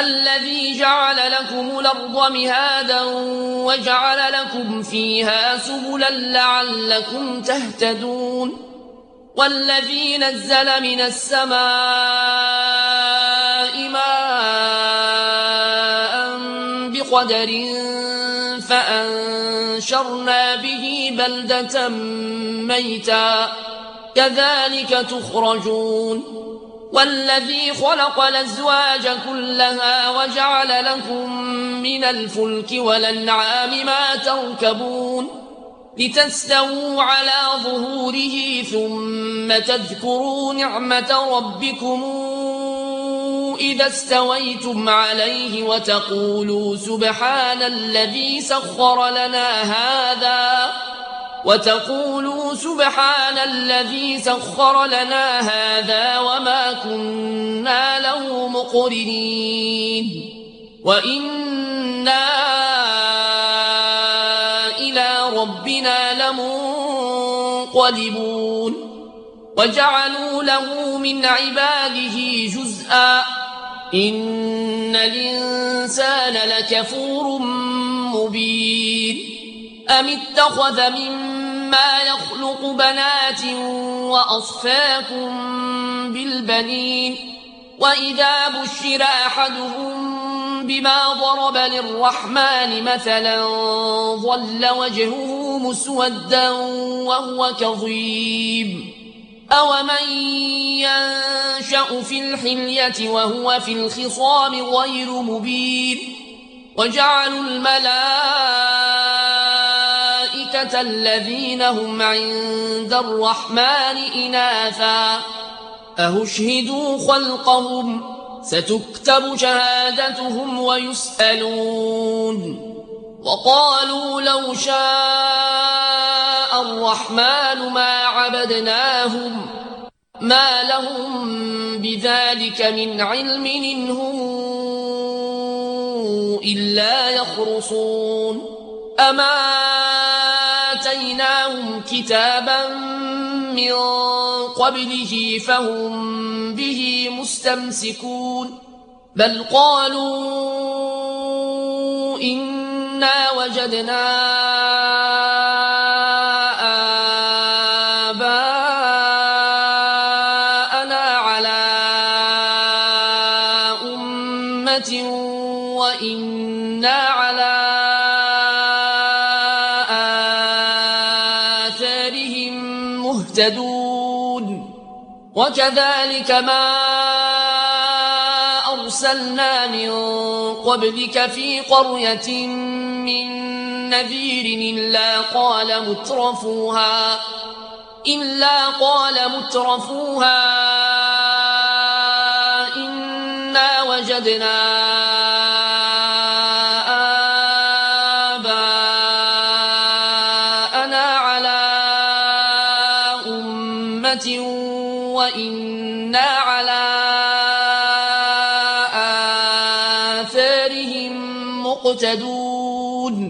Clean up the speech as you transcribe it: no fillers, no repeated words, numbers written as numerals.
الذي جعل لكم الأرض مهادا وجعل لكم فيها سبلا لعلكم تهتدون والذي نزل من السماء ماء بقدر فأنشرنا به بلدة ميتا كذلك تخرجون والذي خلق الأزواج كلها وجعل لكم من الفلك والأنعام ما تركبون لتستووا على ظهوره ثم تذكروا نعمة ربكم إذا استويتم عليه وتقولوا سبحان الذي سخر لنا هذا وما كنا له مقرنين وإنا إلى ربنا لمنقلبون وجعلوا له من عباده جزءا إن الإنسان لكفور مبين أم اتخذ مما يخلق بنات وأصفاكم بالبنين وإذا بشر أحدهم بما ضرب للرحمن مثلا ظل وجهه مسودا وهو كظيم أومن ينشأ في الحلية وهو في الخصام غير مبين وجعلوا الملائكة الذين هم عند الرحمن إناثا أهشهدوا خلقهم ستكتب شهادتهم ويسألون وقالوا لو شاء الرحمن ما عبدناهم ما لهم بذلك من علم إن هم إلا يخرصون أما آتيناهم كتابا من قبله فهم به مستمسكون بل قالوا إنا وجدنا آباءنا على أمة وإنا على آثارهم مهتدون وكذلك ما أرسلنا من قبلك في قرية من نذير إلا قال مترفوها إنا وجدنا آباءنا على أمة وإنا على آثارهم مقتدون